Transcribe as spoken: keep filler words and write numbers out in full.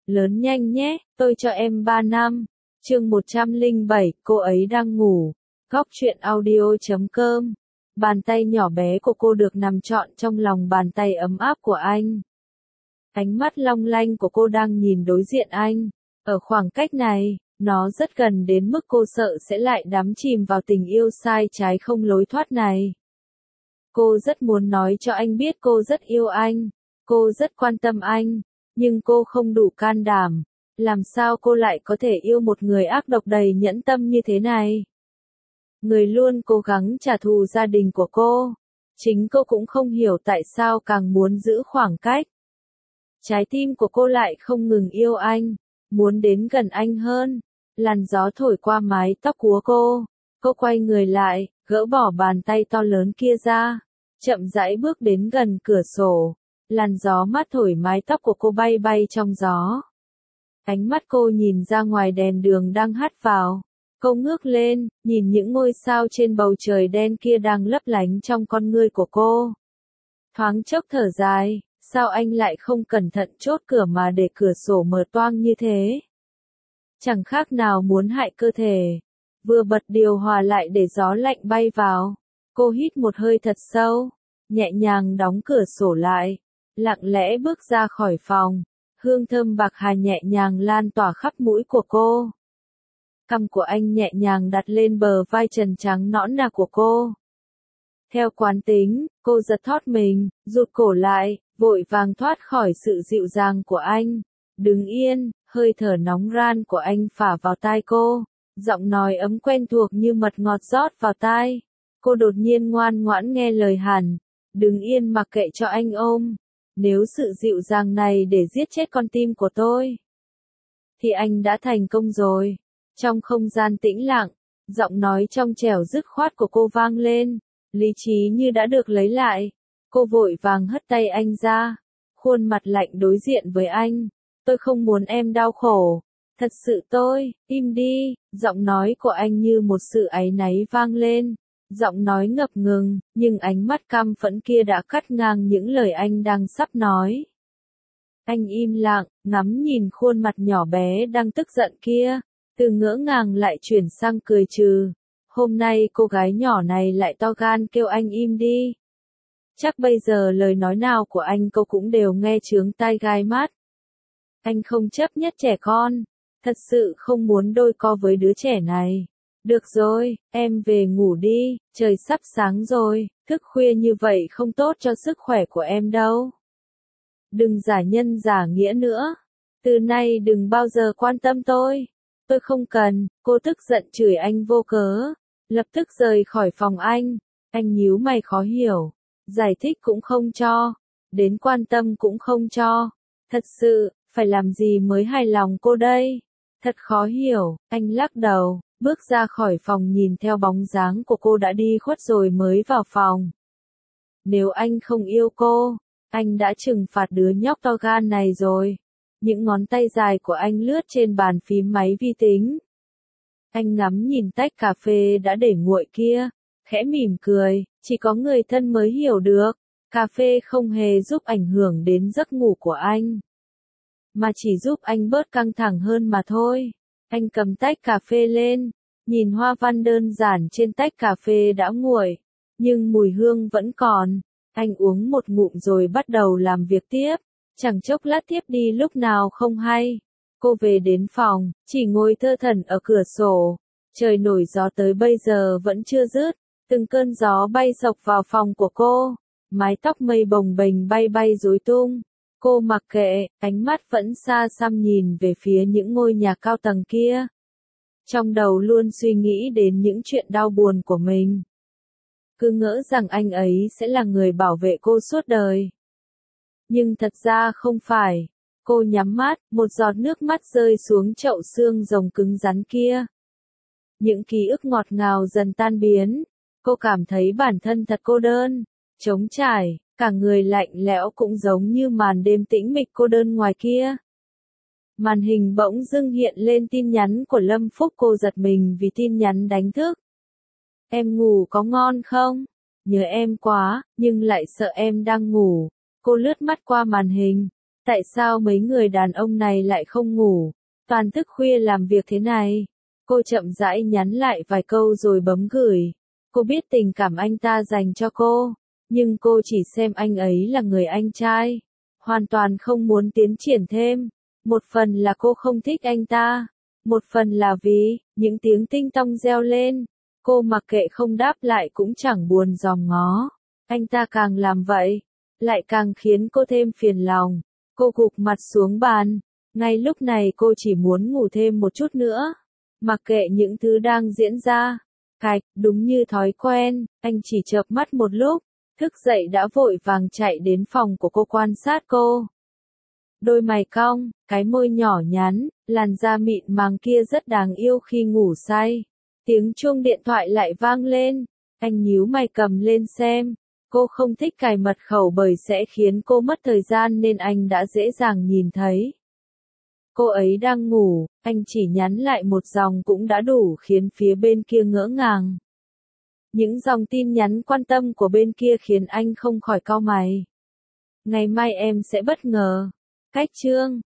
lớn nhanh nhé, tôi cho em ba năm. Chương một trăm lẻ bảy, cô ấy đang ngủ. Góc truyện audio chấm com. Bàn tay nhỏ bé của cô được nằm trọn trong lòng bàn tay ấm áp của anh. Ánh mắt long lanh của cô đang nhìn đối diện anh. Ở khoảng cách này, nó rất gần đến mức cô sợ sẽ lại đắm chìm vào tình yêu sai trái không lối thoát này. Cô rất muốn nói cho anh biết cô rất yêu anh, cô rất quan tâm anh, nhưng cô không đủ can đảm. Làm sao cô lại có thể yêu một người ác độc đầy nhẫn tâm như thế này? Người luôn cố gắng trả thù gia đình của cô. Chính cô cũng không hiểu tại sao càng muốn giữ khoảng cách. Trái tim của cô lại không ngừng yêu anh, muốn đến gần anh hơn. Làn gió thổi qua mái tóc của cô. Cô quay người lại, gỡ bỏ bàn tay to lớn kia ra. Chậm rãi bước đến gần cửa sổ. Làn gió mát thổi mái tóc của cô bay bay trong gió. Ánh mắt cô nhìn ra ngoài đèn đường đang hắt vào. Cô ngước lên, nhìn những ngôi sao trên bầu trời đen kia đang lấp lánh trong con ngươi của cô. Thoáng chốc thở dài, sao anh lại không cẩn thận chốt cửa mà để cửa sổ mở toang như thế? Chẳng khác nào muốn hại cơ thể. Vừa bật điều hòa lại để gió lạnh bay vào. Cô hít một hơi thật sâu, nhẹ nhàng đóng cửa sổ lại, lặng lẽ bước ra khỏi phòng. Hương thơm bạc hà nhẹ nhàng lan tỏa khắp mũi của cô. Cằm của anh nhẹ nhàng đặt lên bờ vai trần trắng nõn nà của cô. Theo quán tính, cô giật thót mình, rụt cổ lại, vội vàng thoát khỏi sự dịu dàng của anh. Đứng yên, hơi thở nóng ran của anh phả vào tai cô. Giọng nói ấm quen thuộc như mật ngọt rót vào tai. Cô đột nhiên ngoan ngoãn nghe lời hẳn. Đứng yên mặc kệ cho anh ôm. Nếu sự dịu dàng này để giết chết con tim của tôi, thì anh đã thành công rồi. Trong không gian tĩnh lặng, giọng nói trong trẻo dứt khoát của cô vang lên. Lý trí như đã được lấy lại. Cô vội vàng hất tay anh ra. Khuôn mặt lạnh đối diện với anh. Tôi không muốn em đau khổ. Thật sự tôi, im đi. Giọng nói của anh như một sự áy náy vang lên. Giọng nói ngập ngừng, nhưng ánh mắt căm phẫn kia đã cắt ngang những lời anh đang sắp nói. Anh im lặng, ngắm nhìn khuôn mặt nhỏ bé đang tức giận kia, từ ngỡ ngàng lại chuyển sang cười trừ. Hôm nay cô gái nhỏ này lại to gan kêu anh im đi. Chắc bây giờ lời nói nào của anh cô cũng đều nghe chướng tai gai mắt. Anh không chấp nhất trẻ con, thật sự không muốn đôi co với đứa trẻ này. Được rồi, em về ngủ đi, trời sắp sáng rồi, thức khuya như vậy không tốt cho sức khỏe của em đâu. Đừng giả nhân giả nghĩa nữa, từ nay đừng bao giờ quan tâm tôi, tôi không cần. Cô tức giận chửi anh vô cớ, lập tức rời khỏi phòng anh. Anh nhíu mày khó hiểu, giải thích cũng không cho, đến quan tâm cũng không cho. Thật sự, phải làm gì mới hài lòng cô đây? Thật khó hiểu. Anh lắc đầu, bước ra khỏi phòng nhìn theo bóng dáng của cô đã đi khuất rồi mới vào phòng. Nếu anh không yêu cô, anh đã trừng phạt đứa nhóc to gan này rồi. Những ngón tay dài của anh lướt trên bàn phím máy vi tính. Anh ngắm nhìn tách cà phê đã để nguội kia, khẽ mỉm cười, chỉ có người thân mới hiểu được. Cà phê không hề giúp ảnh hưởng đến giấc ngủ của anh, mà chỉ giúp anh bớt căng thẳng hơn mà thôi. Anh cầm tách cà phê lên, nhìn hoa văn đơn giản trên tách cà phê đã nguội, nhưng mùi hương vẫn còn. Anh uống một ngụm rồi bắt đầu làm việc tiếp, chẳng chốc lát tiếp đi lúc nào không hay. Cô về đến phòng, chỉ ngồi thơ thẩn ở cửa sổ. Trời nổi gió tới bây giờ vẫn chưa dứt, từng cơn gió bay xộc vào phòng của cô, mái tóc mây bồng bềnh bay bay rối tung. Cô mặc kệ, ánh mắt vẫn xa xăm nhìn về phía những ngôi nhà cao tầng kia. Trong đầu luôn suy nghĩ đến những chuyện đau buồn của mình. Cứ ngỡ rằng anh ấy sẽ là người bảo vệ cô suốt đời. Nhưng thật ra không phải. Cô nhắm mắt, một giọt nước mắt rơi xuống chậu xương rồng cứng rắn kia. Những ký ức ngọt ngào dần tan biến. Cô cảm thấy bản thân thật cô đơn, trống trải. Cả người lạnh lẽo cũng giống như màn đêm tĩnh mịch cô đơn ngoài kia. Màn hình bỗng dưng hiện lên tin nhắn của Lâm Phúc. Cô giật mình vì tin nhắn đánh thức. Em ngủ có ngon không? Nhớ em quá, nhưng lại sợ em đang ngủ. Cô lướt mắt qua màn hình. Tại sao mấy người đàn ông này lại không ngủ, toàn thức khuya làm việc thế này? Cô chậm rãi nhắn lại vài câu rồi bấm gửi. Cô biết tình cảm anh ta dành cho cô, nhưng cô chỉ xem anh ấy là người anh trai, hoàn toàn không muốn tiến triển thêm. Một phần là cô không thích anh ta, một phần là vì những tiếng tinh tong reo lên. Cô mặc kệ không đáp lại cũng chẳng buồn dòm ngó. Anh ta càng làm vậy, lại càng khiến cô thêm phiền lòng. Cô gục mặt xuống bàn. Ngay lúc này cô chỉ muốn ngủ thêm một chút nữa. Mặc kệ những thứ đang diễn ra. Cạch, đúng như thói quen, anh chỉ chợp mắt một lúc, thức dậy đã vội vàng chạy đến phòng của cô quan sát cô. Đôi mày cong, cái môi nhỏ nhắn, làn da mịn màng kia rất đáng yêu khi ngủ say. Tiếng chuông điện thoại lại vang lên, anh nhíu mày cầm lên xem. Cô không thích cài mật khẩu bởi sẽ khiến cô mất thời gian nên anh đã dễ dàng nhìn thấy. Cô ấy đang ngủ, anh chỉ nhắn lại một dòng cũng đã đủ khiến phía bên kia ngỡ ngàng. Những dòng tin nhắn quan tâm của bên kia khiến anh không khỏi cau mày. Ngày mai em sẽ bất ngờ. Cách chương